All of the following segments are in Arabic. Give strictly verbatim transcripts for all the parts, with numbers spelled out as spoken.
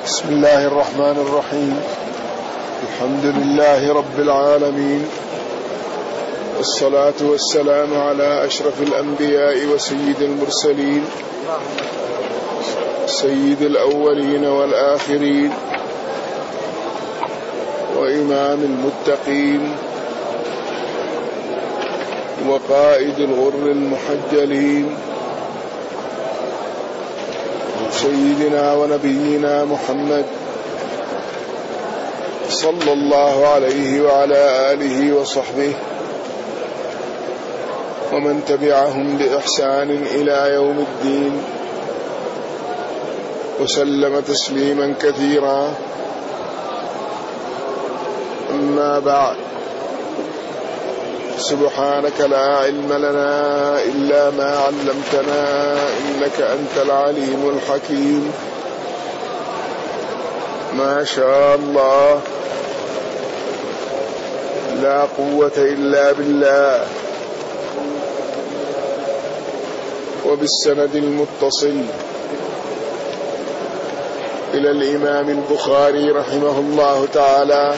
بسم الله الرحمن الرحيم. الحمد لله رب العالمين، والصلاة والسلام على أشرف الأنبياء وسيد المرسلين، سيد الأولين والآخرين، وإمام المتقين، وقائد الغر المحجلين، سيدنا ونبينا محمد صلى الله عليه وعلى آله وصحبه ومن تبعهم بإحسان إلى يوم الدين، وسلم تسليما كثيرا. أما بعد، سبحانك لا علم لنا إلا ما علمتنا إنك أنت العليم الحكيم. ما شاء الله، لا قوة إلا بالله. وبالسند المتصل إلى الإمام البخاري رحمه الله تعالى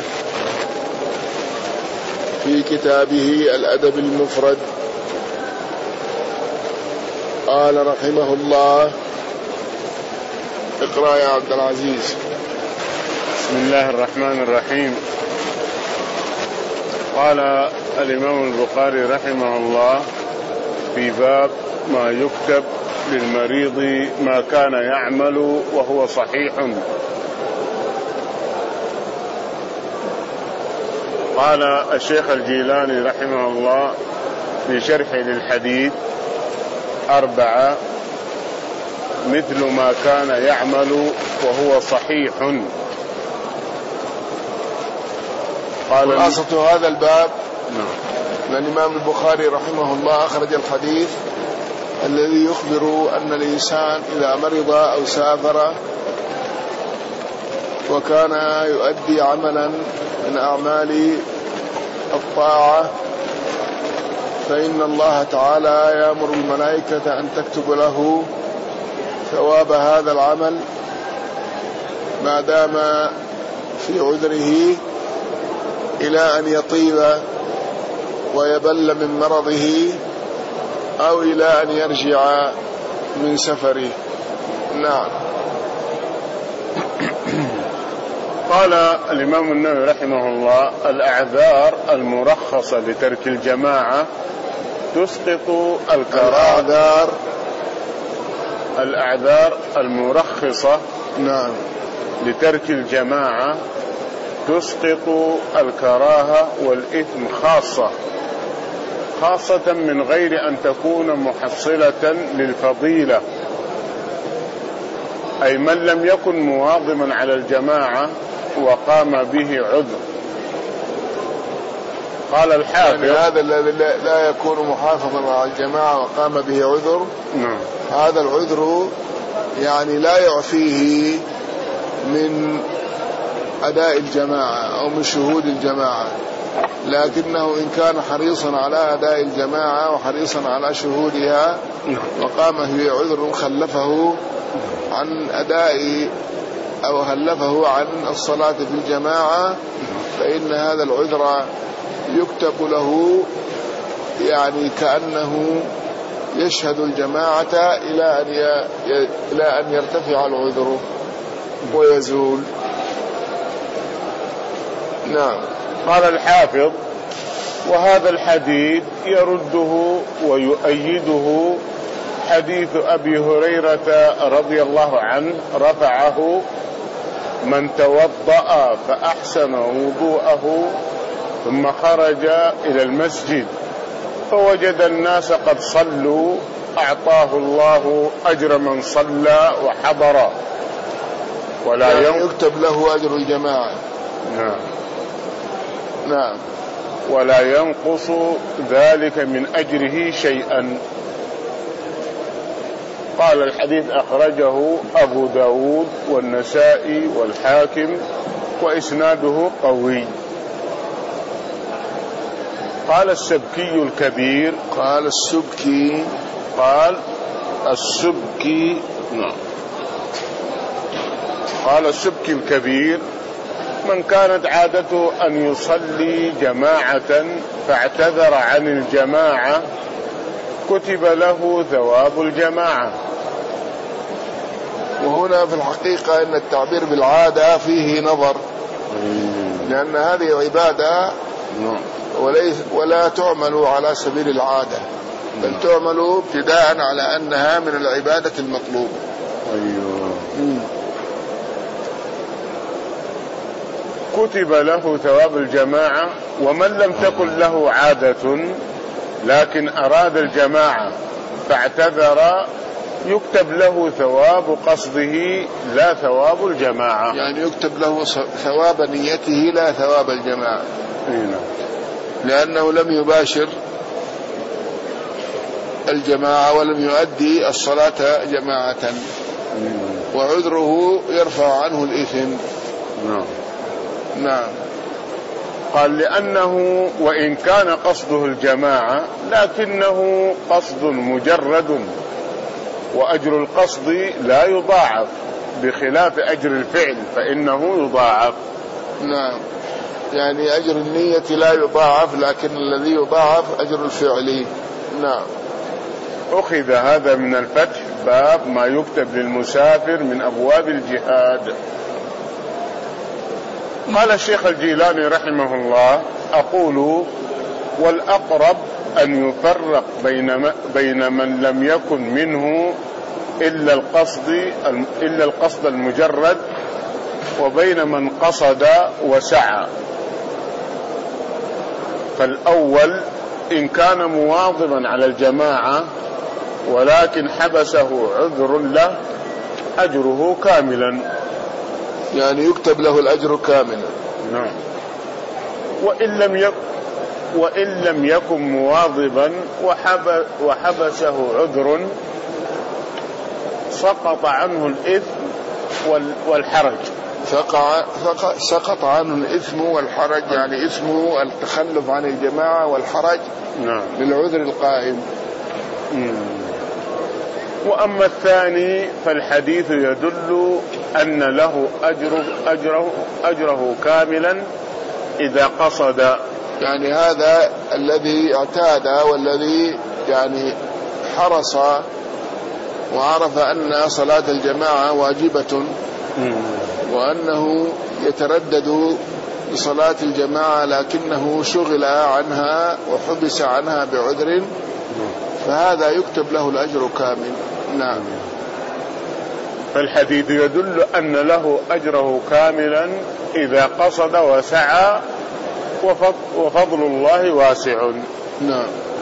في كتابه الأدب المفرد، قال رحمه الله: اقرأ يا عبد العزيز. بسم الله الرحمن الرحيم. قال الإمام البخاري رحمه الله في باب ما يكتب للمريض ما كان يعمل وهو صحيح. قال الشيخ الجيلاني رحمه الله في شرح للحديث: أربعة: مثل ما كان يعمل وهو صحيح. قال خلاصة هذا الباب نعم. الإمام البخاري رحمه الله أخرج الحديث الذي يخبر أن الإنسان إذا مرض أو سافر وكان يؤدي عملا من أعمال الطاعة، فإن الله تعالى يأمر الملائكة أن تكتب له ثواب هذا العمل ما دام في عذره إلى أن يطيب ويبل من مرضه أو إلى أن يرجع من سفره. نعم. قال الإمام النووي رحمه الله: الأعذار المرخصة لترك الجماعة تسقط الكراهة. الأعذار الأعذار المرخصة نعم لترك الجماعة تسقط الكراهة والإثم خاصة خاصة من غير أن تكون محصلة للفضيلة، أي من لم يكن مواظبا على الجماعة وقام به عذر. قال الحافظ: يعني هذا الذي لا يكون محافظا على الجماعة وقام به عذر، نعم. هذا العذر يعني لا يعفيه من أداء الجماعة أو من شهود الجماعة، لكنه إن كان حريصا على أداء الجماعة وحريصا على شهودها وقام به عذر خلفه عن أداء أو هلفه عن الصلاة في الجماعة، فإن هذا العذر يكتب له يعني كأنه يشهد الجماعة إلى أن إلى أن يرتفع العذر ويزول. نعم. قال الحافظ: وهذا الحديث يرده ويؤيده حديث أبي هريرة رضي الله عنه رفعه: من توضأ فأحسن وضوءه ثم خرج إلى المسجد فوجد الناس قد صلوا أعطاه الله أجر من صلى وحضر ولا يعني يكتب له أجر الجماعة. نعم نعم. ولا ينقص ذلك من أجره شيئا. قال الحديث أخرجه أبو داود والنسائي والحاكم وإسناده قوي. قال السبكي الكبير قال السبكي قال السبكي نعم قال السبكي الكبير: من كانت عادته أن يصلي جماعة فاعتذر عن الجماعة كتب له ثواب الجماعة. وهنا في الحقيقة أن التعبير بالعادة فيه نظر، لأن هذه عبادة وليس ولا تعمل على سبيل العادة، بل تعمل ابتداء على أنها من العبادة المطلوبة. أيوة. كتب له ثواب الجماعة. ومن لم تكن له عادة لكن أراد الجماعة فاعتذر يكتب له ثواب قصده لا ثواب الجماعة. يعني يكتب له ثواب نيته لا ثواب الجماعة، لأنه لم يباشر الجماعة ولم يؤدي الصلاة جماعة، وعذره يرفع عنه الإثم. نعم. نعم. قال: لأنه وإن كان قصده الجماعة لكنه قصد مجرد، وأجر القصد لا يضاعف بخلاف أجر الفعل فإنه يضاعف. نعم، يعني أجر النية لا يضاعف، لكن الذي يضاعف أجر الفعل. نعم. أخذ هذا من الفتح، باب ما يكتب للمسافر من أبواب الجهاد. قال الشيخ الجيلاني رحمه الله: أقول: والأقرب أن يفرق بين بين من لم يكن منه إلا القصد إلا القصد المجرد وبين من قصد وسعى. فالأول إن كان مواظبا على الجماعة ولكن حبسه عذر له أجره كاملا، يعني يكتب له الأجر كاملا. نعم. وإن لم يكن وإن لم يكن مواظبا وحب وحبسه عذر سقط عنه الإثم والحرج. سقط عنه الإثم والحرج، يعني إثمه التخلف عن الجماعة، والحرج نعم للعذر القائم. مم. وأما الثاني فالحديث يدل أن له أجر أجره, أجره كاملا إذا قصد. يعني هذا الذي اعتاد والذي يعني حرص وعرف أن صلاة الجماعة واجبة وأنه يتردد بصلاة الجماعة لكنه شغل عنها وحبس عنها بعذر، فهذا يكتب له الأجر كامل. نعم. فالحديث يدل أن له أجره كاملا إذا قصد وسعى، وفضل الله واسع. نعم.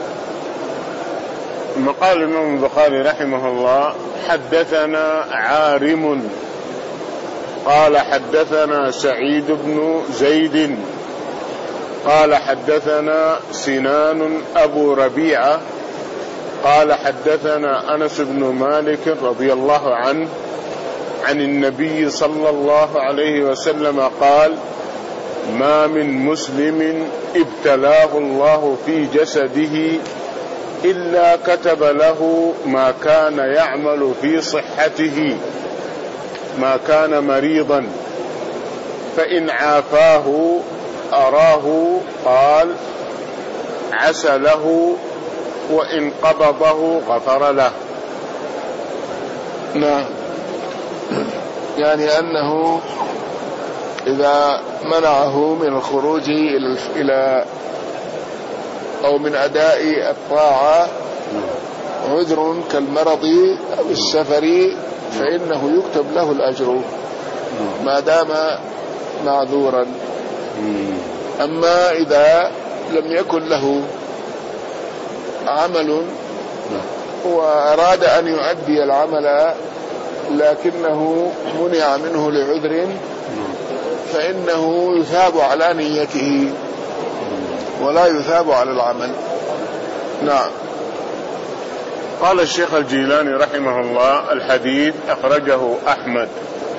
قال الإمام البخاري رحمه الله: حدثنا عارم قال حدثنا سعيد بن زيد قال حدثنا سنان أبو ربيعة قال حدثنا أنس بن مالك رضي الله عنه عن النبي صلى الله عليه وسلم قال: ما من مسلم ابتلاه الله في جسده إلا كتب له ما كان يعمل في صحته ما كان مريضا، فإن عافاه أراه قال عسى له، وإن قبضه غفر له. نعم. يعني أنه إذا منعه من الخروج إلى أو من أداء الطاعة عذر كالمرض أو السفر فإنه يكتب له الأجر ما دام معذورا. أما إذا لم يكن له عمل وأراد أن يؤدي العمل لكنه منع منه لعذر فإنه يثاب على نيته ولا يثاب على العمل. نعم. قال الشيخ الجيلاني رحمه الله: الحديث أخرجه أحمد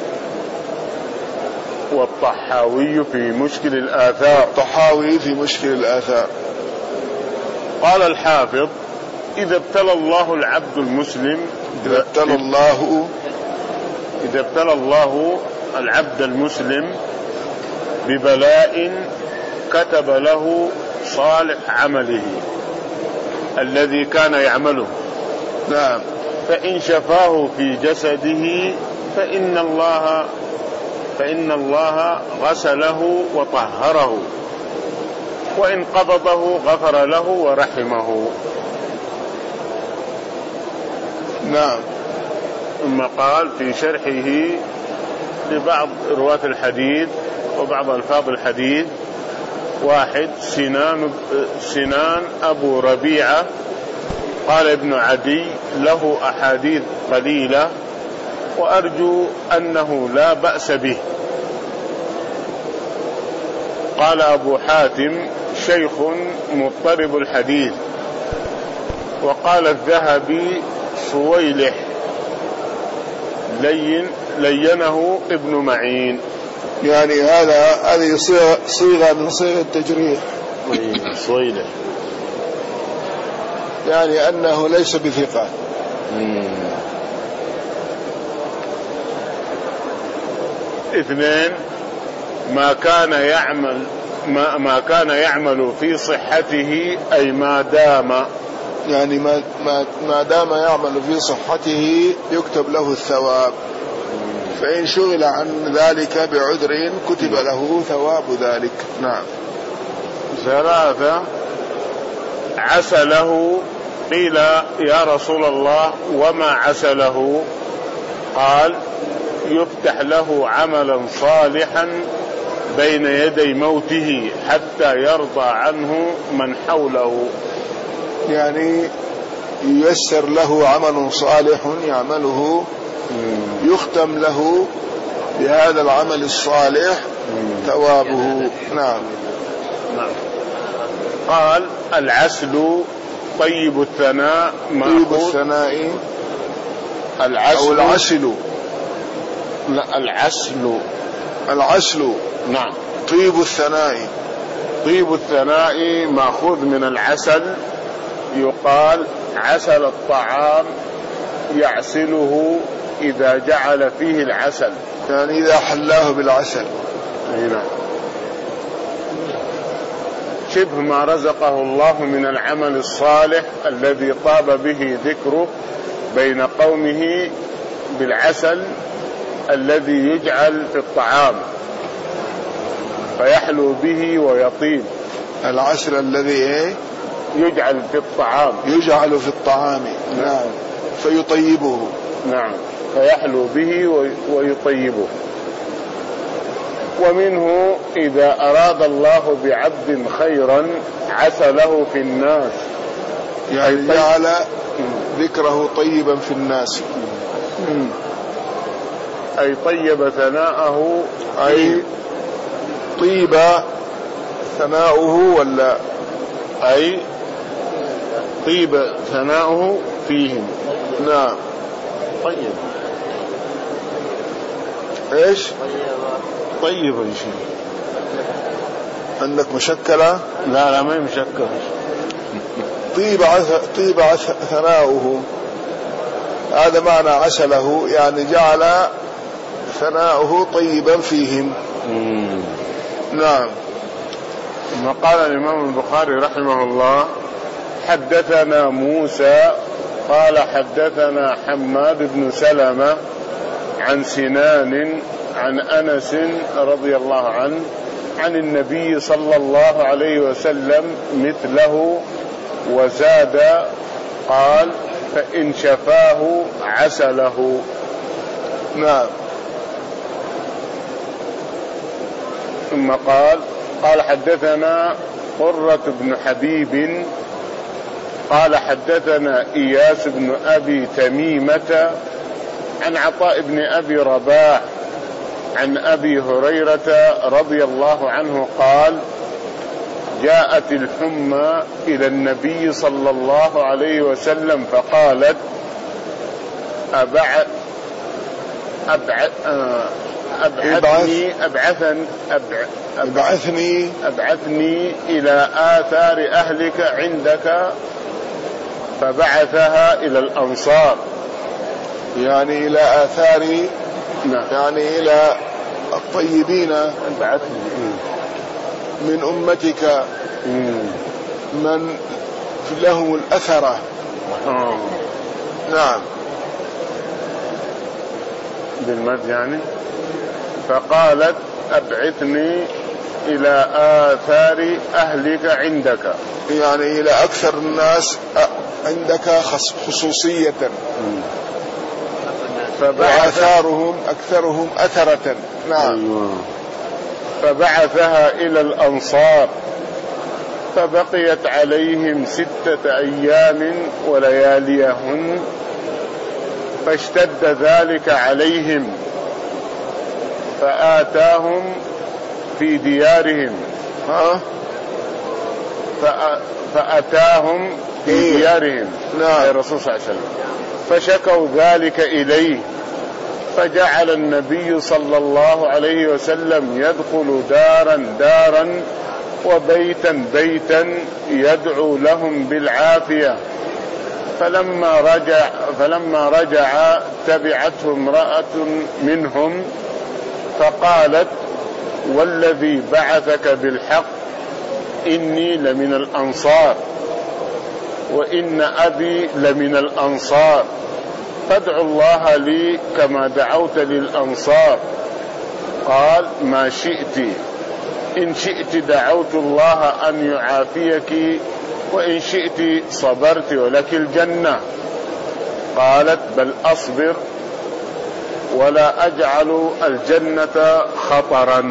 والطحاوي في مشكل الآثار. الطحاوي في مشكل الآثار. قال الحافظ: إذا ابتلى الله العبد المسلم إذا ابتلى الله إذا ابتلى الله العبد المسلم ببلاء كتب له صالح عمله الذي كان يعمله، نعم، فإن شفاه في جسده فإن الله فإن الله غسله وطهره، وإن قبضه غفر له ورحمه. نعم. ثم قال في شرحه لبعض رواة الحديث وبعض ألفاظ الحديث: واحد، سنان, سنان أبو ربيعة قال ابن عدي له أحاديث قليلة وأرجو أنه لا بأس به. قال أبو حاتم: شيخ مضطرب الحديث. وقال الذهبي: صويلح لين لينه ابن معين. يعني هذا هذه صيغة من صيغ التجريح. صويلح يعني أنه ليس بثقة. اثنين، ما كان يعمل ما, ما كان يعمل في صحته، أي ما دام، يعني ما, ما, ما دام يعمل في صحته يكتب له الثواب، فإن شغل عن ذلك بعذر كتب له ثواب ذلك. نعم. ثلاثة، عسله. قيل: يا رسول الله وما عسله؟ قال: يفتح له عملا صالحا بين يدي موته حتى يرضى عنه من حوله. يعني ييسر له عمل صالح يعمله، يختم له بهذا العمل الصالح ثوابه. نعم. نعم. قال: العسل طيب الثناء. طيب الثناء العسل أو العسل. لا، العسل. العسل. نعم. طيب الثناء. طيب الثناء مأخوذ من العسل. يقال: عسل الطعام يعسله إذا جعل فيه العسل، يعني إذا حلاه بالعسل. هنا شبه ما رزقه الله من العمل الصالح الذي طاب به ذكره بين قومه بالعسل الذي يجعل في الطعام فيحلو به ويطيب. العسل الذي يجعل في الطعام يجعل في الطعام. نعم. فيطيبه. نعم، فيحلو به ويطيبه. ومنه: إذا أراد الله بعبد خيرا عسله في الناس، يعني جعل ذكره طيبا في الناس، أي طيب ثناءه، أي طيب ثناؤه، ولا أي طيب ثناؤه فيهم. نعم. طيب ايش؟ طيب شيء عندك مشكلة؟ لا لا، ما مشكل. طيب عث... طيب عث... ثناؤه، هذا معنى عسله، يعني جعل ثناؤه طيبا فيهم. مم. نعم. ثم قال الإمام البخاري رحمه الله: حدثنا موسى قال حدثنا حماد بن سلمة عن سنان عن أنس رضي الله عنه عن النبي صلى الله عليه وسلم مثله، وزاد قال: فإن شفاه عسله. نعم. ثم قال: قال حدثنا قرة بن حبيب قال حدثنا إياس بن أبي تميمة عن عطاء بن أبي رباح عن أبي هريرة رضي الله عنه قال: جاءت الحمى إلى النبي صلى الله عليه وسلم فقالت: أبعث أبعث أبعثني أبعثن أبعثني أبعثني إلى آثار أهلك عندك، فبعثها إلى الأنصار، يعني إلى آثار نعم. يعني إلى الطيبين من أمتك من لهم الأثرة. نعم بالمد يعني. فقالت أبعثني إلى آثار أهلك عندك، يعني إلى أكثر الناس عندك خصوصية، وآثارهم أكثرهم أثرة. نعم. فبعثها إلى الأنصار فبقيت عليهم ستة أيام ولياليهن، فاشتد ذلك عليهم فآتاهم في ديارهم. ها؟ فأتاهم في إيه؟ ديارهم. نعم. الرسول صلى الله عليه وسلم فشكوا ذلك إليه، فجعل النبي صلى الله عليه وسلم يدخل دارا دارا وبيتا بيتا يدعو لهم بالعافية. فلما رجع فلما رجع تبعته امرأة منهم فقالت والذي بعثك بالحق إني لمن الأنصار وإن أبي لمن الأنصار، فادعوا الله لي كما دعوت للأنصار. قال ما شئت، إن شئت دعوت الله أن يعافيك وإن شئت صبرت ولك الجنة. قالت بل أصبر ولا أجعل الجنة خطرا.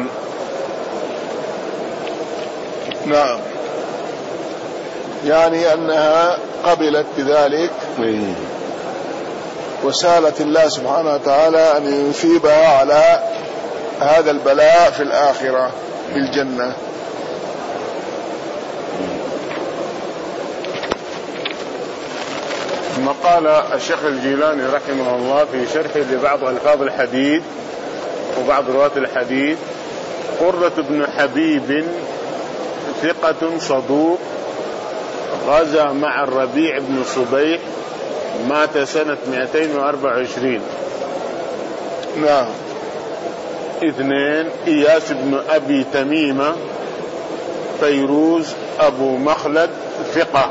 نعم. يعني أنها قبلت بذلك وسالت الله سبحانه وتعالى أن يثيبها على هذا البلاء في الآخرة بالجنة. ثم قال الشيخ الجيلاني رحمه الله في شرحه لبعض ألفاظ الحديث وبعض رواة الحديث: قرة بن حبيب ثقة صدوق غزا مع الربيع بن صبيح، مات سنة مئتين وأربعة وعشرين. نعم. اثنين إياس بن أبي تميمة فيروز أبو مخلد ثقة.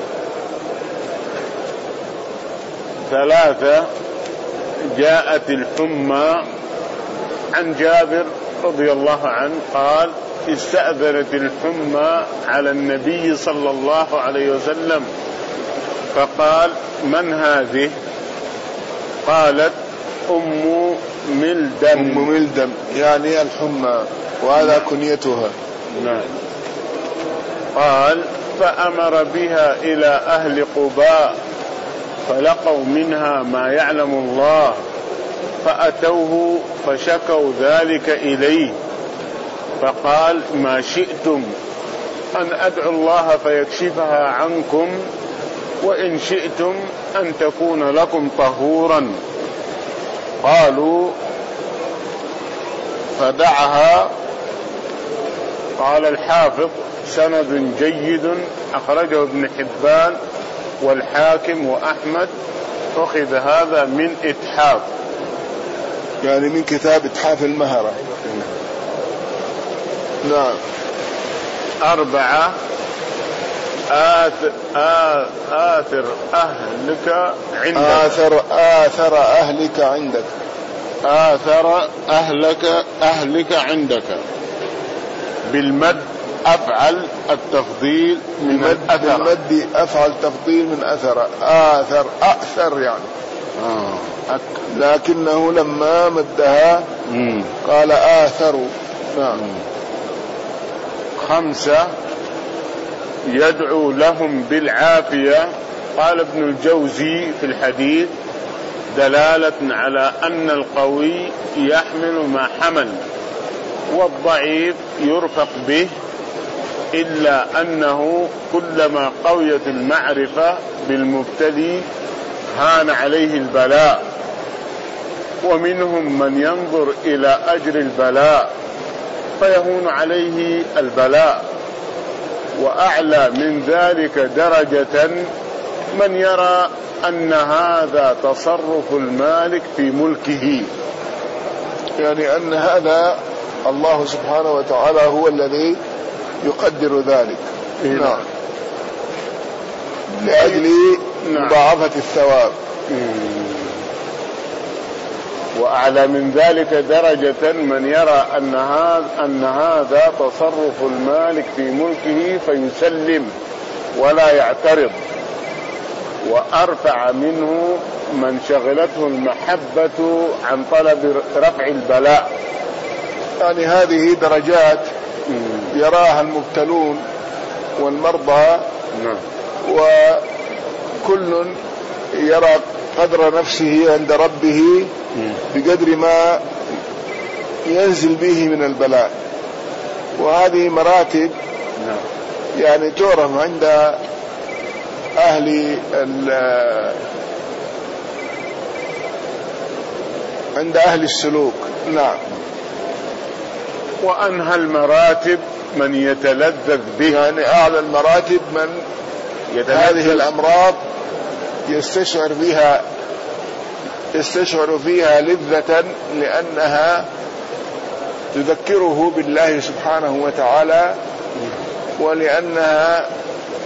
ثلاثة جاءت الحمى. عن جابر رضي الله عنه قال: استأذنت الحمى على النبي صلى الله عليه وسلم فقال: من هذه؟ قالت: أم ملدم. أم ملدم يعني الحمى، وهذا كنيتها. نعم. قال: فأمر بها إلى أهل قباء فلقوا منها ما يعلم الله، فأتوه فشكوا ذلك إليه، فقال: ما شئتم أن أدعو الله فيكشفها عنكم، وإن شئتم أن تكون لكم طهورا. قالوا: فدعها. قال الحافظ: سند جيد، أخرجه ابن حبان والحاكم وأحمد. أخذ هذا من إتحاف، يعني من كتاب إتحاف المهرة. نعم. أربعة آثر, آثر أهلك عندك. آثر آثر أهلك عندك. آثر أهلك أهلك عندك بالمد أفعل التفضيل من الأثر. بالمد أفعل تفضيل من أثر. آثر أأثر يعني آه. لكنه لما مدها مم. قال آثر. نعم. خمسة يدعو لهم بالعافية. قال ابن الجوزي في الحديث: دلالة على أن القوي يحمل ما حمل والضعيف يرفق به، إلا أنه كلما قويت المعرفة بالمبتلي هان عليه البلاء، ومنهم من ينظر إلى أجر البلاء فيهون عليه البلاء، وأعلى من ذلك درجة من يرى أن هذا تصرف المالك في ملكه يعني أن هذا الله سبحانه وتعالى هو الذي يقدر ذلك. نعم. لأجل مضاعفة الثواب. وأعلى من ذلك درجة من يرى أن هذا أن هذا تصرف المالك في ملكه فيسلم ولا يعترض، وأرفع منه من شغلته المحبة عن طلب رفع البلاء. يعني هذه درجات يراها المبتلون والمرضى، وكل يرى قدر نفسه عند ربه بقدر ما ينزل به من البلاء. وهذه مراتب يعني تعرف عند أهل عند أهل السلوك. نعم. وأنهى المراتب من يتلذذ به، يعني أعلى المراتب من هذه الأمراض يستشعر بها يستشعر فيها لذة، لأنها تذكره بالله سبحانه وتعالى، ولأنها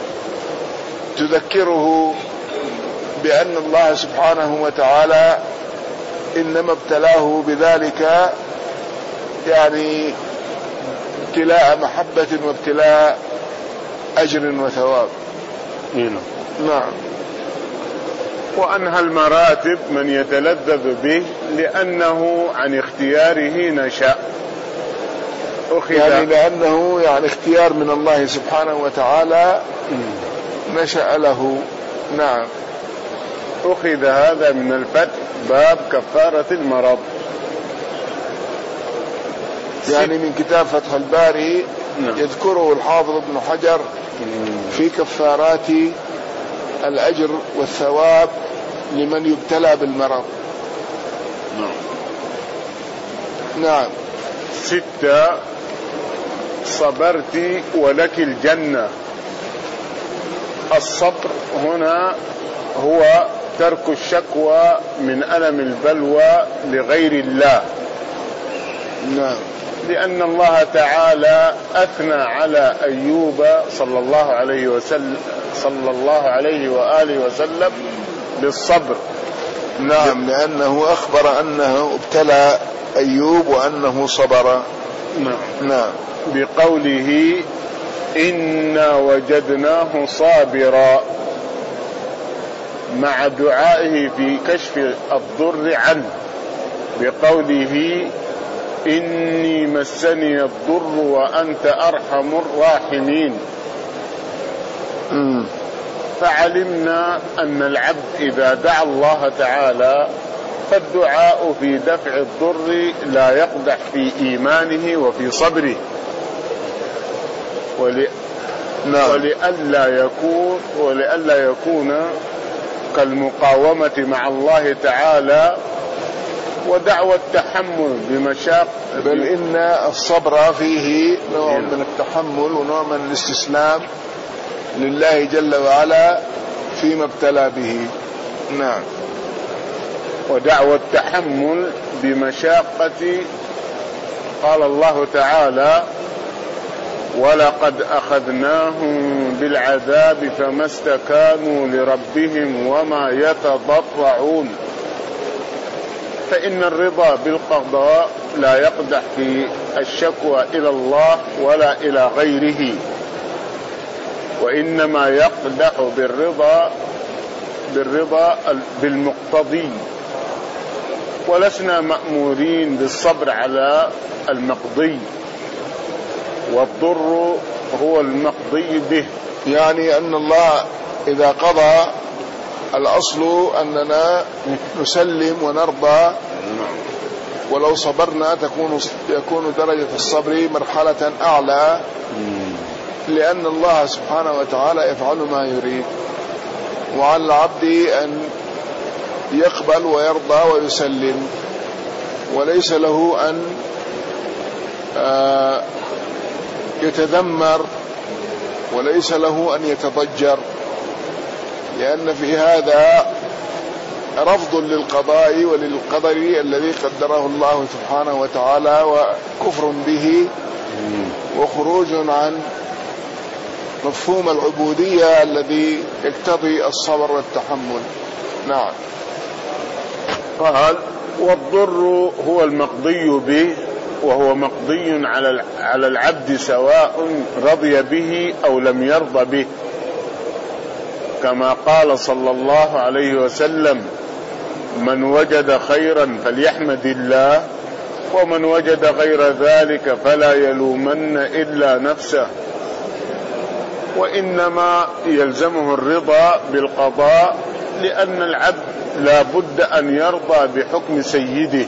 تذكره بأن الله سبحانه وتعالى إنما ابتلاه بذلك يعني ابتلاء محبة وابتلاء أجر وثواب. نعم. وأنهى المراتب من يتلذذ به لأنه عن اختياره نشأ، يعني لأنه يعني اختيار من الله سبحانه وتعالى نشأ له. نعم. أخذ هذا من الفتح باب كفارة المرض، يعني من كتاب فتح الباري. نعم. يذكره الحافظ ابن حجر في كفارات الأجر والثواب لمن يبتلى بالمرض. نعم. نعم. ستة، صبرت ولك الجنة. الصبر هنا هو ترك الشكوى من ألم البلوى لغير الله. نعم. لأن الله تعالى أثنى على أيوب صلى الله عليه وسلم صلى الله عليه وآله وسلم بالصبر. نعم. لأنه أخبر أنه ابتلى أيوب وأنه صبر. نعم. نعم. بقوله إنا وجدناه صابرا، مع دعائه في كشف الضر عنه بقوله إني مسني الضر وأنت أرحم الراحمين. م. فعلمنا أن العبد إذا دعا الله تعالى فالدعاء في دفع الضر لا يقدح في إيمانه وفي صبره، ول... نعم. ولئلا يكون ولئلا يكون كالمقاومة مع الله تعالى ودعوى التحمل بمشاق. بل إن الصبر فيه نوع من التحمل ونوع من الاستسلام لله جل وعلا فيما ابتلى به. نعم. ودعوى التحمل بمشاقة. قال الله تعالى ولقد أخذناهم بالعذاب فما استكانوا لربهم وما يتضرعون. فإن الرضا بالقضاء لا يقدح في الشكوى إلى الله ولا إلى غيره، وإنما يقدح بالرضا بالرضا بالمقتضي، ولسنا مأمورين بالصبر على المقضي، والضر هو المقضي به. يعني أن الله إذا قضى الأصل أننا نسلم ونرضى، ولو صبرنا تكون يكون درجة الصبر مرحلة أعلى، لأن الله سبحانه وتعالى يفعل ما يريد، وعلى العبد أن يقبل ويرضى ويسلم، وليس له أن يتذمر، وليس له أن يتضجر، لأن في هذا رفض للقضاء وللقدر الذي قدره الله سبحانه وتعالى، وكفر به، وخروج عن مفهوم العبودية الذي يقتضي الصبر والتحمل. نعم. قال: والضر هو المقضي به، وهو مقضي على العبد سواء رضي به أو لم يرضى به، كما قال صلى الله عليه وسلم: من وجد خيرا فليحمد الله، ومن وجد غير ذلك فلا يلومن إلا نفسه. وإنما يلزمه الرضا بالقضاء، لأن العبد لا بد أن يرضى بحكم سيده.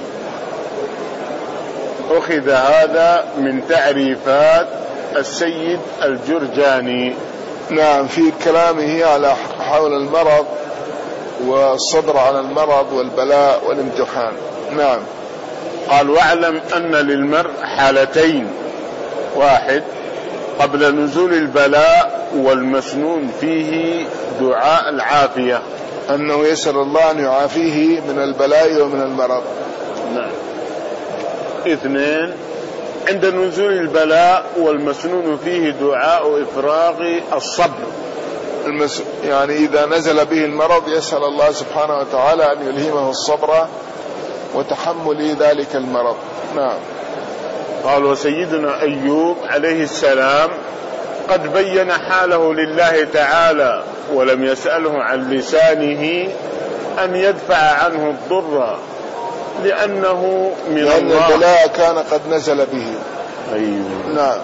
أخذ هذا من تعريفات السيد الجرجاني. نعم، في كلامه على حول المرض والصبر على المرض والبلاء والامتحان. نعم. قال: واعلم أن للمرء حالتين: واحد قبل نزول البلاء والمسنون فيه دعاء العافية، أنه يسأل الله أن يعافيه من البلاء ومن المرض. نعم. اثنين عند نزول البلاء والمسنون فيه دعاء إفراغ الصبر، المس... يعني إذا نزل به المرض يسأل الله سبحانه وتعالى أن يلهمه الصبر وتحمل ذلك المرض. نعم. قال: وسيدنا أيوب عليه السلام قد بين حاله لله تعالى، ولم يسأله عن لسانه أن يدفع عنه الضر، لأنه من لأن الله، البلاء كان قد نزل به. أيوه. نعم.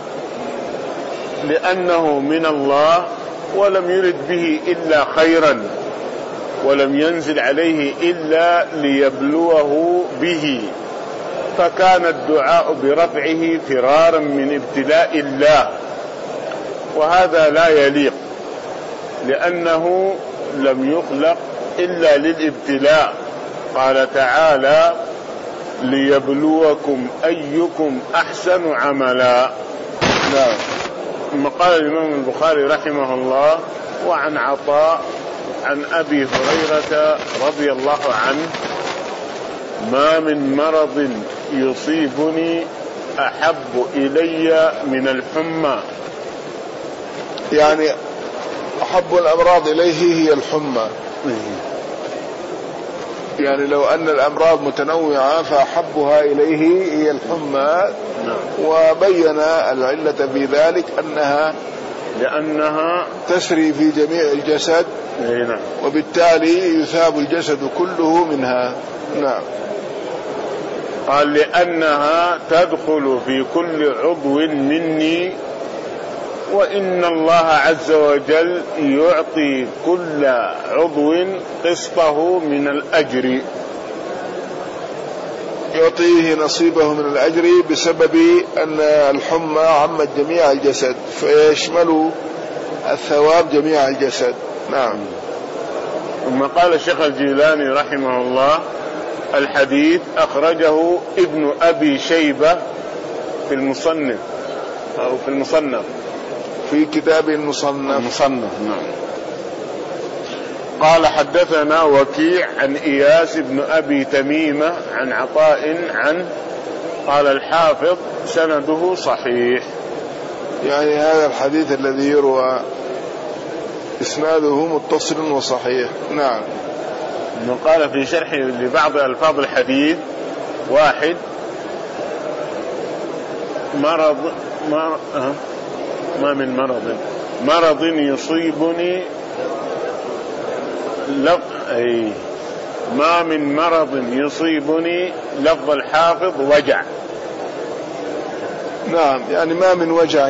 لأنه من الله، ولم يرد به إلا خيرا، ولم ينزل عليه إلا ليبلوه به، فكان الدعاء برفعه فرارا من ابتلاء الله، وهذا لا يليق، لأنه لم يخلق إلا للابتلاء. قال تعالى: ليبلوكم أيكم أحسن عملا. نعم. ثم قال الإمام البخاري رحمه الله: وعن عطاء عن أبي هريرة رضي الله عنه: ما من مرض يصيبني أحب إلي من الحمى. يعني أحب الأمراض إليه هي الحمى، يعني لو أن الأمراض متنوعة فأحبها إليه هي الحمى. وبين العلة في ذلك أنها لأنها تسري في جميع الجسد، وبالتالي يثاب الجسد كله منها. نعم. قال: لأنها تدخل في كل عضو مني، وإن الله عز وجل يعطي كل عضو قسطه من الأجر، يعطيه نصيبه من الأجر بسبب أن الحمى عمت جميع الجسد، فيشمل الثواب جميع الجسد. نعم. ثم قال الشيخ الجيلاني رحمه الله: الحديث أخرجه ابن أبي شيبة في المصنف أو في المصنف في كتاب المصنف. المصنف. نعم. قال: حدثنا وكيع عن إياس بن أبي تميمة عن عطاء عنه. قال الحافظ: سنده صحيح. يعني هذا الحديث الذي يروى إسناده متصل وصحيح. نعم. قال في شرح لبعض ألفاظ الحديث: واحد مرض ما, ما من مرض مرض يصيبني لف أي ما من مرض يصيبني لفظ الحافظ وجع. نعم، يعني ما من وجع.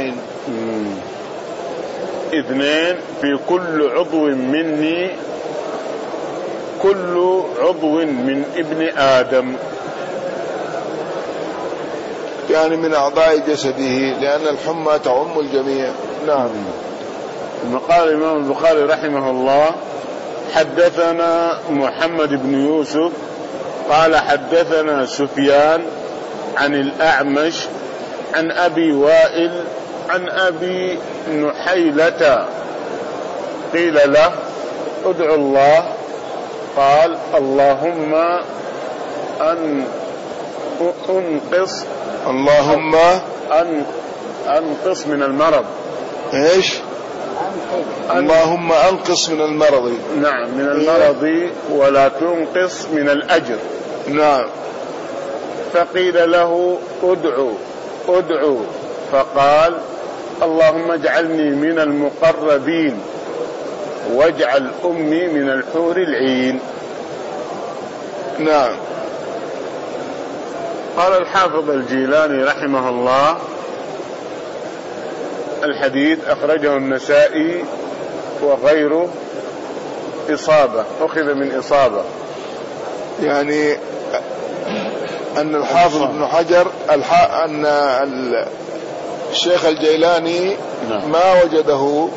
اثنين في كل عضو مني، كل عضو من ابن آدم، يعني من أعضاء جسده، لأن الحمى تعم الجميع. نعم. ثم قال الإمام البخاري رحمه الله: حدثنا محمد بن يوسف قال حدثنا سفيان عن الأعمش عن أبي وائل عن أبي نحيلة قيل له: ادعو الله قال اللهم أن أنقص اللهم أن أنقص من المرض. إيش؟ اللهم أنقص من المرض. نعم، من المرض ولا تنقص من الأجر. نعم. فقيل له ادعو ادعو فقال اللهم اجعلني من المقربين واجعل أمي من الحور العين. نعم. قال الحافظ الجيلاني رحمه الله الحديث أخرجه النسائي وغيره إصابة، أخذ من إصابة، يعني أن الحافظ ابن حجر أن الشيخ الجيلاني ما وجده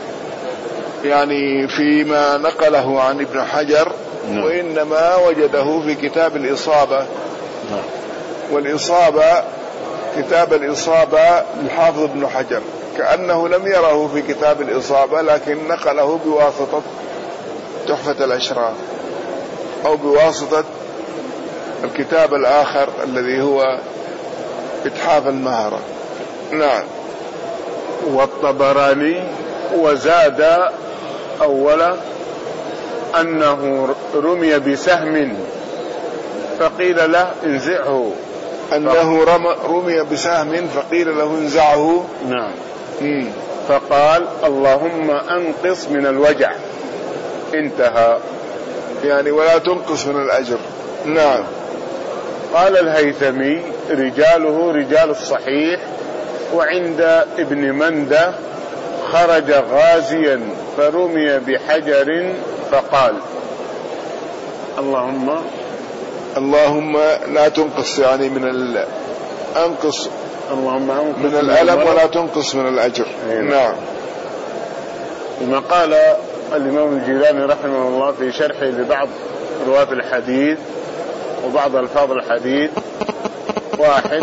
يعني فيما نقله عن ابن حجر، وإنما وجده في كتاب الإصابة. والإصابة كتاب الإصابة للحافظ ابن حجر كأنه لم يره في كتاب الإصابة، لكن نقله بواسطة تحفة الأشراف أو بواسطة الكتاب الآخر الذي هو إتحاف المهرة. نعم. والطبراني وزاد أولا أنه رمي بسهم فقيل له انزعه. أنه رمي بسهم فقيل له انزعه. نعم. مم. فقال اللهم أنقص من الوجع، انتهى، يعني ولا تنقص من الأجر. نعم. قال الهيثمي رجاله رجال الصحيح، وعند ابن مندة خرج غازيا فرمي بحجر فقال اللهم اللهم لا تنقص، يعني من ال... أنقص اللهم أنقص من الألم ولا تنقص من الأجر. نعم. كما قال الإمام الجيلاني رحمه الله في شرحه لبعض رواة الحديث وبعض ألفاظ الحديث، واحد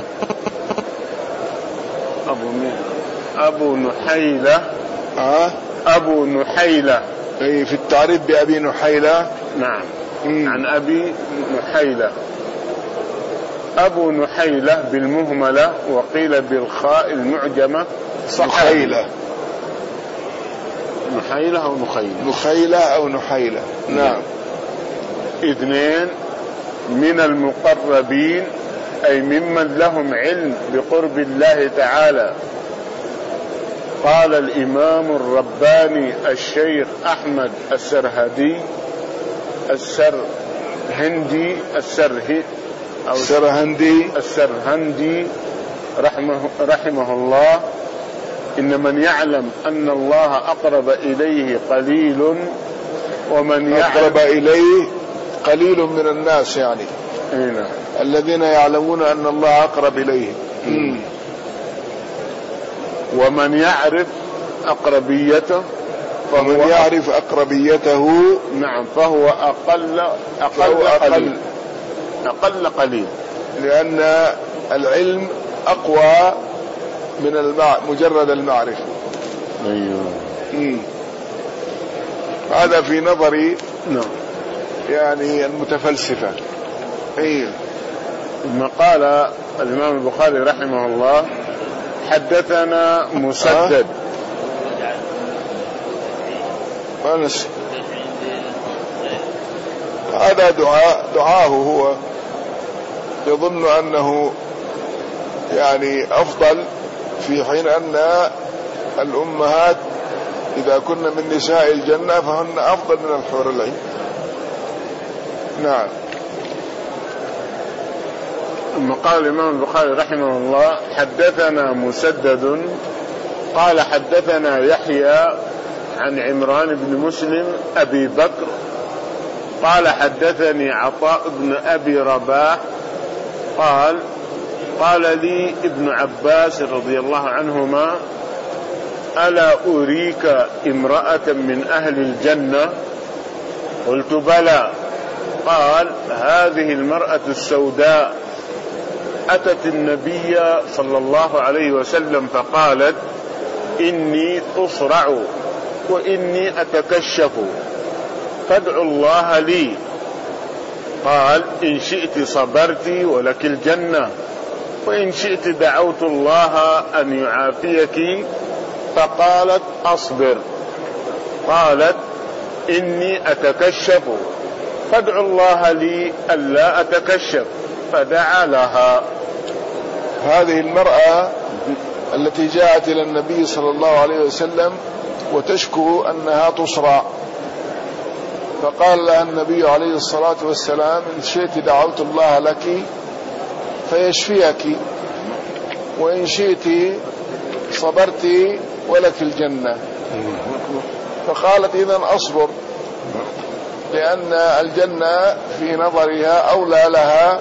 أبو أبو نحيلة أه؟ أبو نحيلة أي في التعريف بأبي نحيلة. نعم. مم. عن أبي نحيلة. أبو نحيلة بالمهملة وقيل بالخاء المعجمة نحيلة. نحيلة أو نخيلة نخيلة أو نحيلة. نعم. اثنين من المقربين أي ممن لهم علم بقرب الله تعالى. قال الإمام الرباني الشيخ أحمد السرهدي السرهندي السرهي أو السرهندي السرهندي رحمه, رحمه الله إن من يعلم أن الله أقرب إليه قليل ومن أقرب إليه قليل من الناس، يعني هنا. الذين يعلمون أن الله أقرب إليه. ومن يعرف أقربيته فهو ومن يعرف أقربيته نعم فهو أقل أقل قليل أقل قليل، لأن العلم أقوى من المع... مجرد المعرفة. أيوه. مم. هذا في نظري نعم يعني المتفلسفة. أيوه. ثم قال الإمام البخاري رحمه الله حدثنا مسدد. أه؟ هذا دعاء دعاه هو يظن أنه يعني أفضل، في حين أن الأمهات إذا كن من نساء الجنة فهن أفضل من الحور العين. نعم. ثم قال الإمام البخاري رحمه الله حدثنا مسدد قال حدثنا يحيى عن عمران بن مسلم أبي بكر قال حدثني عطاء بن أبي رباح قال قال لي ابن عباس رضي الله عنهما ألا أريك امرأة من أهل الجنة؟ قلت بلى. قال هذه المرأة السوداء أتت النبي صلى الله عليه وسلم فقالت إني أصرع وإني أتكشف فادعوا الله لي قال إن شئت صبرت ولك الجنة، وإن شئت دعوت الله أن يعافيك. فقالت أصبر. قالت إني أتكشف فادعو الله لي ألا أتكشف، فدعا لها. هذه المرأة التي جاءت إلى النبي صلى الله عليه وسلم وتشكو أنها تصرع، فقال لها النبي عليه الصلاة والسلام إن شئت دعوت الله لك فيشفيك، وإن شئت صبرت ولك الجنة. فقالت إذن أصبر، لأن الجنة في نظرها أولى لها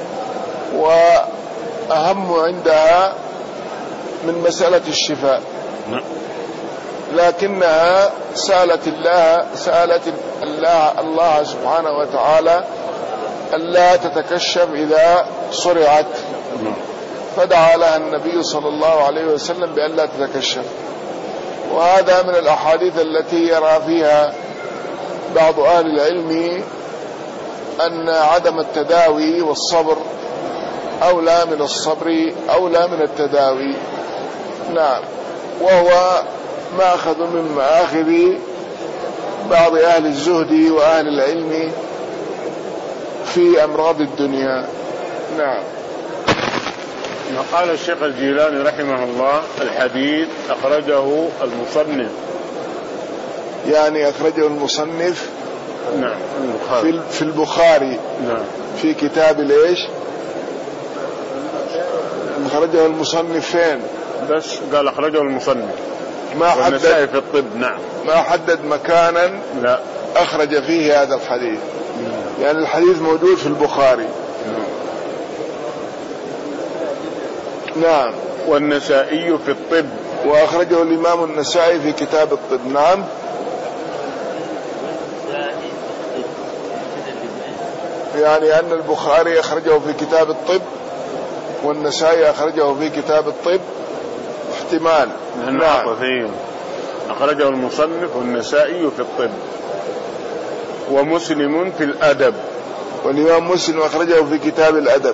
وأهم عندها من مسألة الشفاء، لكنها سألت الله سألت الله, الله سبحانه وتعالى ألا تتكشف إذا صرعت، فدعا لها النبي صلى الله عليه وسلم بأن لا تتكشف. وهذا من الأحاديث التي يرى فيها بعض أهل العلم أن عدم التداوي والصبر أولى من الصبر أولى من التداوي. نعم، وهو ماخذ من مآخذ بعض أهل الزهد وأهل العلم في أمراض الدنيا. نعم. قال الشيخ الجيلاني رحمه الله الحديث أخرجه المصنف، يعني أخرجه المصنف نعم البخاري. في البخاري نعم في كتاب ليش أخرجه المصنف فين؟ بس قال أخرجه المصنف، ما حدد في الطب. نعم ما حدد مكانا لا أخرج فيه هذا الحديث، يعني الحديث موجود في البخاري. نعم. والنسائي في الطب، وأخرجه الإمام النسائي في كتاب الطب. نعم. يعني أن البخاري أخرجه في كتاب الطب والنسائي أخرجه في كتاب الطب، احتمال. نعم. أخرجه المصنف والنسائي في الطب، ومسلم في الأدب، والإمام مسلم أخرجه في كتاب الأدب.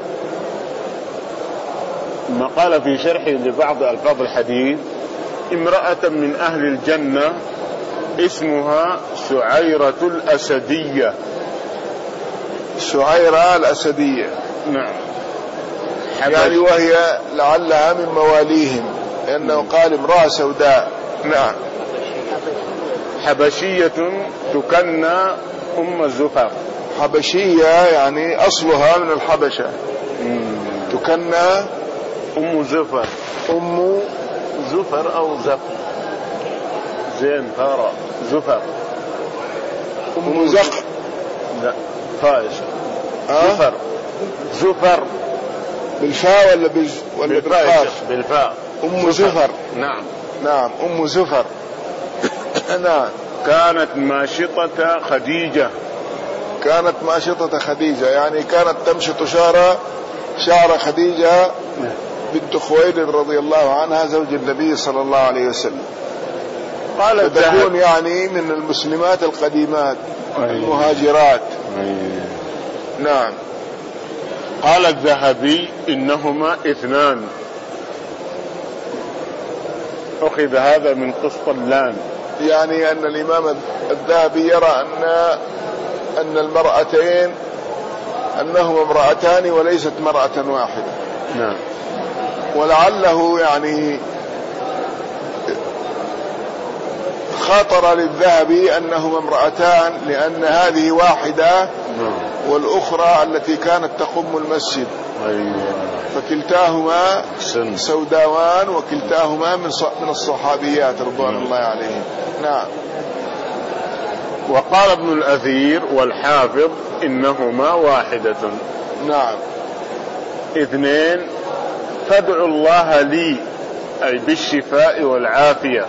ما قال في شرحه لبعض ألفاظ الحديث: امرأة من أهل الجنة اسمها سعيرة الأسدية. سعيرة الأسدية، نعم. يعني وهي لعلها من مواليهم، لأنه قال امرأة سوداء. نعم. حبشية تكنى أم الزفر. حبشية يعني أصلها من الحبشة. مم. تكنى أم زفر. أم زفر أو زفر زين فارة زفر. أم زفر لا فايش أه؟ زفر زفر بالفاء ولا بز ولا بالقاف؟ بالفاء. أم زفر. نعم نعم أم زفر. نعم. كانت ماشطة خديجة. كانت ماشطة خديجة يعني كانت تمشط شعر شعر خديجة بنت خويلد رضي الله عنها زوج النبي صلى الله عليه وسلم. قالت تكون يعني من المسلمات القديمات المهاجرات. نعم. قال الذهبي إنهما اثنان، أخذ هذا من قسطلان، يعني أن الإمام الذهبي يرى أن أن المرأتين أنهما امرأتان وليست مرأة واحدة. نعم. ولعله يعني خاطر للذهبي أنهما امرأتان لأن هذه واحدة والأخرى التي كانت تقم المسجد، فكلتاهما سوداوان وكلتاهما من الصحابيات رضوان الله عليهم. نعم. وقال ابن الأثير والحافظ إنهما واحدة. نعم. اثنين: فادعوا الله لي أي بالشفاء والعافية.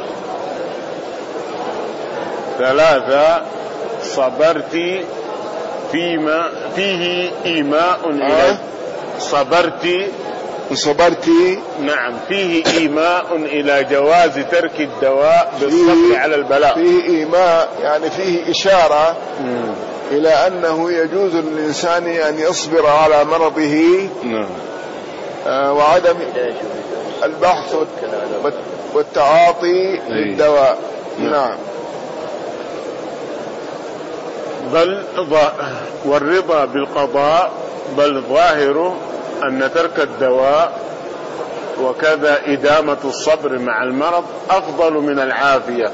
ثلاثة: صبرت فيما فيه إيماء إلى صبرت صبرت نعم فيه إيماء إلى جواز ترك الدواء بالصبر على البلاء. فيه إيماء يعني فيه إشارة إلى أنه يجوز للإنسان أن يصبر على مرضه نعم. آه وعدم البحث والتعاطي للدواء. نعم. بل والرضا بالقضاء بل ظاهره أن ترك الدواء وكذا إدامة الصبر مع المرض أفضل من العافية.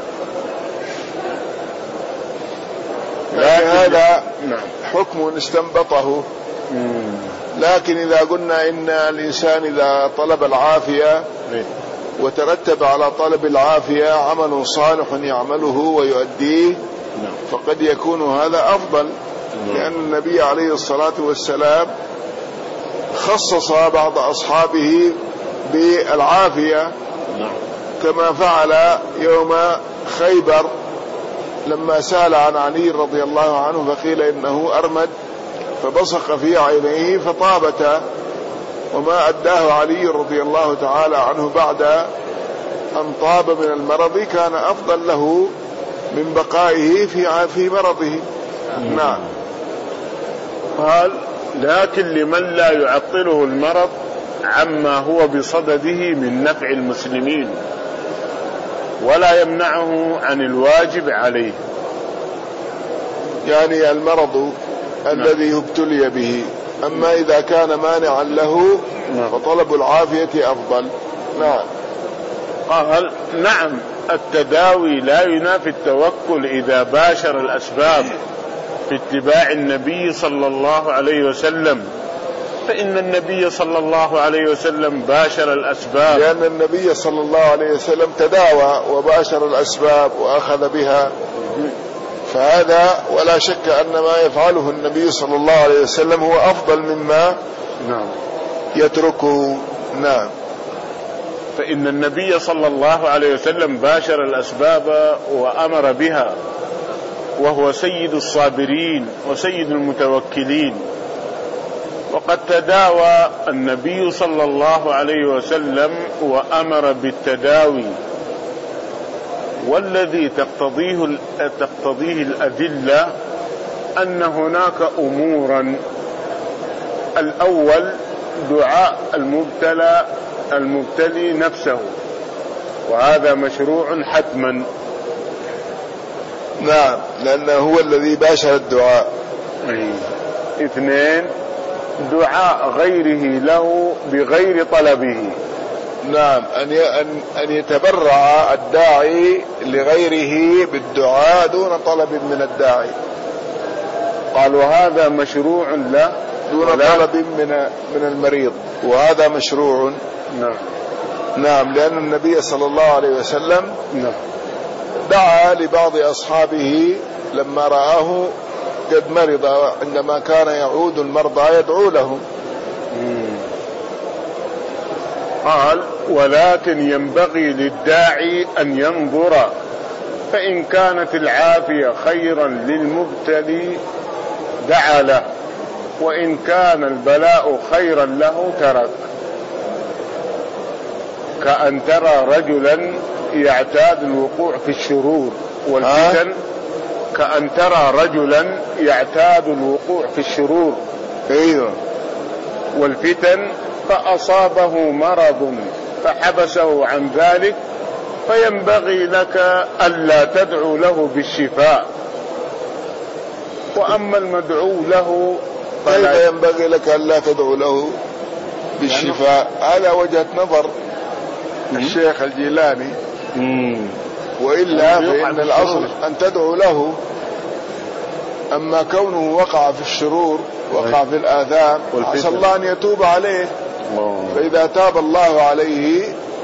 هذا حكم استنبطه. لكن إذا قلنا إن الإنسان إذا طلب العافية وترتب على طلب العافية عمل صالح يعمله ويؤديه فقد يكون هذا أفضل، لأن النبي عليه الصلاة والسلام خصص بعض أصحابه بالعافية كما فعل يوم خيبر لما سأل عن علي رضي الله عنه فقيل إنه أرمد فبصق في عينيه فطابتا، وما أداه علي رضي الله تعالى عنه بعد أن طاب من المرض كان أفضل له من بقائه في في مرضه. نعم. قال لكن لمن لا يعطله المرض عما هو بصدده من نفع المسلمين ولا يمنعه عن الواجب عليه. يعني المرض الذي ابتلي به، أما إذا كان مانعا له فطلب العافية أفضل. نعم. قال نعم التداوي لا ينافي التوكل إذا باشر الأسباب في اتباع النبي صلى الله عليه وسلم، فإن النبي صلى الله عليه وسلم باشر الأسباب، لأن النبي صلى الله عليه وسلم تداوى وباشر الأسباب وأخذ بها، فهذا ولا شك أن ما يفعله النبي صلى الله عليه وسلم هو أفضل مما يتركه. نعم. فإن النبي صلى الله عليه وسلم باشر الأسباب وأمر بها، وهو سيد الصابرين وسيد المتوكلين. وقد تداوى النبي صلى الله عليه وسلم وأمر بالتداوي، والذي تقتضيه تقتضيه الأدلة أن هناك أمورا: الأول دعاء المبتلى المبتلي نفسه، وهذا مشروع حتما. نعم، لأنه هو الذي باشر الدعاء. اثنين دعاء غيره له بغير طلبه. نعم، أن أن يتبرع الداعي لغيره بالدعاء دون طلب من الداعي. قالوا هذا مشروع له دون طلب من من المريض، وهذا مشروع. نعم. نعم، لأن النبي صلى الله عليه وسلم نعم دعا لبعض أصحابه لما رآه قد مرض، عندما كان يعود المرضى يدعو لهم. قال ولكن ينبغي للداعي أن ينظر، فإن كانت العافية خيرا للمبتلي دعا له، وإن كان البلاء خيرا له ترك. كأن ترى رجلا يعتاد الوقوع في الشرور والفتن، كأن ترى رجلا يعتاد الوقوع في الشرور أيوه والفتن فأصابه مرض فحبسه عن ذلك، فينبغي لك ألا تدعو له بالشفاء. وأما المدعو له فلا ينبغي لك ألا تدعو له بالشفاء. هذا وجهة نظر الشيخ الجيلاني، وإلا فإن الأصل أن تدعو له. أما كونه وقع في الشرور وقع في الآثام عسى الله أن يتوب عليه، فإذا تاب الله عليه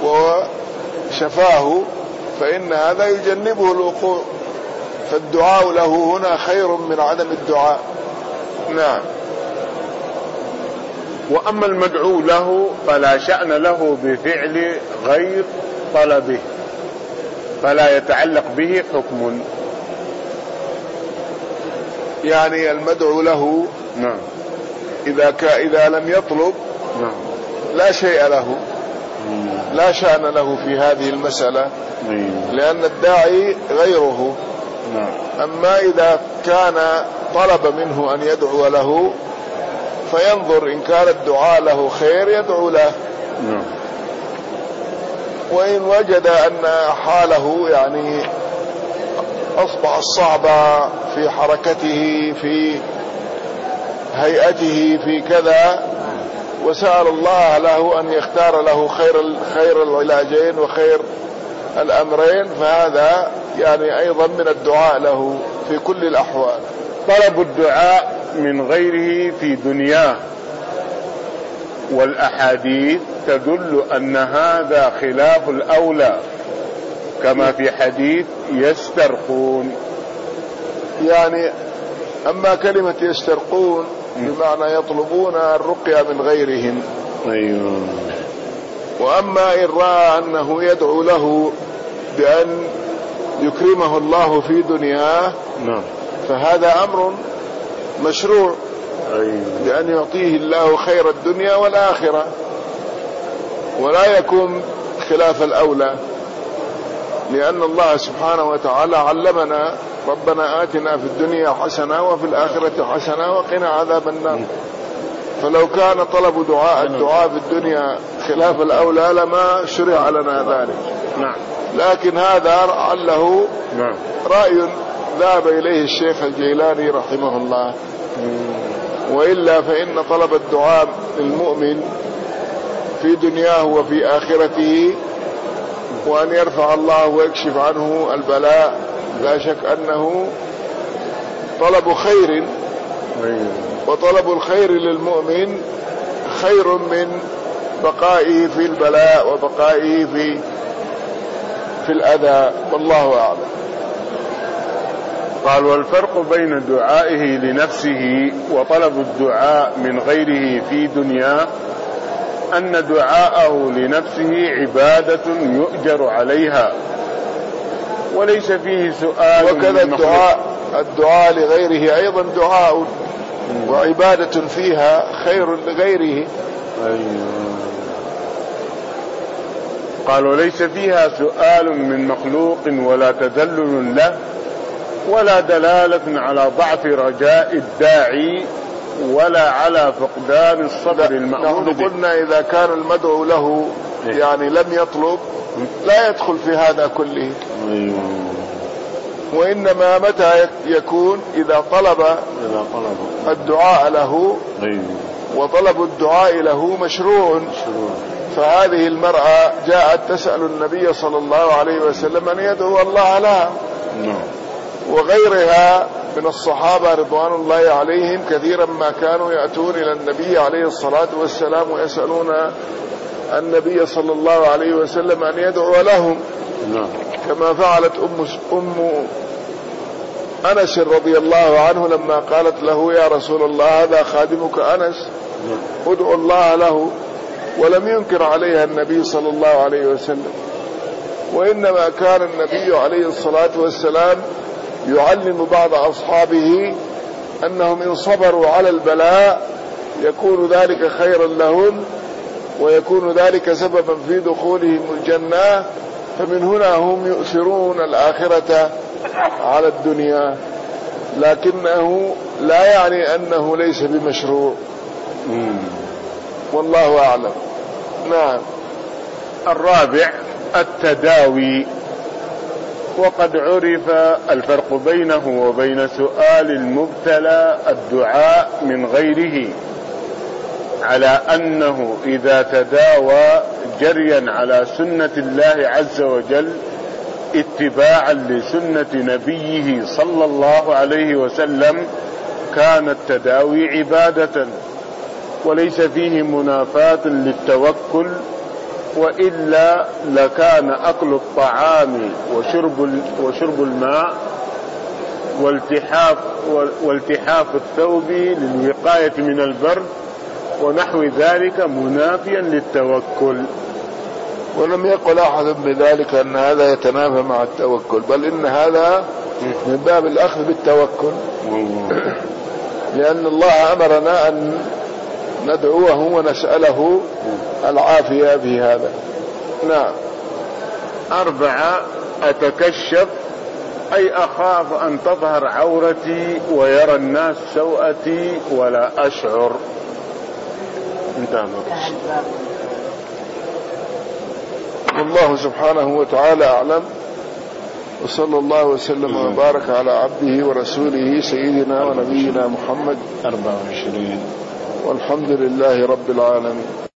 وشفاه فإن هذا يجنبه الوقوع، فالدعاء له هنا خير من عدم الدعاء. نعم. وأما المدعو له فلا شأن له بفعل غير طلبه، فلا يتعلق به حكم. يعني المدعو له نعم إذا ك... إذا لم يطلب نعم لا شيء له، لا شأن له في هذه المسألة، لأن الداعي غيره. نعم. أما إذا كان طلب منه أن يدعو له فينظر إن كان الدعاء له خير يدعو له، وإن وجد أن حاله يعني أصبح صعبة في حركته في هيئته في كذا وسأل الله له أن يختار له خير خير العلاجين وخير الأمرين، فهذا يعني أيضا من الدعاء له في كل الأحوال. طلب الدعاء من غيره في دنياه، والأحاديث تدل أن هذا خلاف الأولى، كما في حديث يسترقون. يعني أما كلمة يسترقون بمعنى يطلبون الرقية من غيرهم. أيوه. وأما إن رأى أنه يدعو له بأن يكرمه الله في دنياه فهذا أمر مشروع، بأن يعطيه الله خير الدنيا والآخرة، ولا يكون خلاف الأولى، لأن الله سبحانه وتعالى علمنا ربنا آتنا في الدنيا حسنة وفي الآخرة حسنة وقنا عذاب النار. فلو كان طلب دعاء الدعاء في الدنيا خلاف الأولى لما شرع لنا ذلك. نعم. لكن هذا لعله رأي ذهب إليه الشيخ الجيلاني رحمه الله، وإلا فإن طلب الدعاء المؤمن في دنياه وفي آخرته وأن يرفع الله ويكشف عنه البلاء لا شك أنه طلب خير، وطلب الخير للمؤمن خير من بقائه في البلاء وبقائه في في الأذى، والله أعلم. قال: والفرق بين دعائه لنفسه وطلب الدعاء من غيره في دنياه أن دعاءه لنفسه عبادة يؤجر عليها وليس فيه سؤال. وكذا الدعاء الدعاء لغيره أيضا دعاء وعبادة فيها خير لغيره. قالوا: ليس فيها سؤال من مخلوق ولا تذلل له ولا دلالة على ضعف رجاء الداعي ولا على فقدان الصبر المأمول به. نحن قلنا إذا كان المدعو له يعني لم يطلب لا يدخل في هذا كله، وإنما متى يكون إذا طلب الدعاء له وطلب الدعاء له مشروع. فهذه المرأة جاءت تسأل النبي صلى الله عليه وسلم أن يدعو الله لها، وغيرها من الصحابة رضوان الله عليهم كثيرا ما كانوا يأتون إلى النبي عليه الصلاة والسلام ويسألون النبي صلى الله عليه وسلم أن يدعو لهم، كما فعلت أم, أم أنس رضي الله عنه لما قالت له: يا رسول الله هذا خادمك أنس ادعو الله له، ولم ينكر عليها النبي صلى الله عليه وسلم. وإنما كان النبي عليه الصلاة والسلام يعلم بعض أصحابه أنهم إن صبروا على البلاء يكون ذلك خيرا لهم ويكون ذلك سببا في دخولهم الجنة، فمن هنا هم يؤثرون الآخرة على الدنيا، لكنه لا يعني أنه ليس بمشروع، والله أعلم. نعم. الرابع التداوي. وقد عرف الفرق بينه وبين سؤال المبتلى الدعاء من غيره على أنه إذا تداوى جريا على سنة الله عز وجل اتباعا لسنة نبيه صلى الله عليه وسلم كان التداوي عبادة وليس فيه منافاة للتوكل، وإلا لكان أكل الطعام وشرب وشرب الماء والتحاف والتحاف الثوب للوقاية من البرد ونحو ذلك منافيا للتوكل. ولم يقل أحد بذلك أن هذا يتنافى مع التوكل، بل إن هذا من باب الأخذ بالتوكل، لأن الله أمرنا أن ندعوه ونسأله العافية في هذا. نعم. أربعة أتكشف أي أخاف أن تظهر عورتي ويرى الناس سوءتي ولا أشعر. انتهى. والله سبحانه وتعالى أعلم، وصلى الله وسلم وبارك على عبده ورسوله سيدنا ونبينا محمد أربعة وعشرين والحمد لله رب العالمين.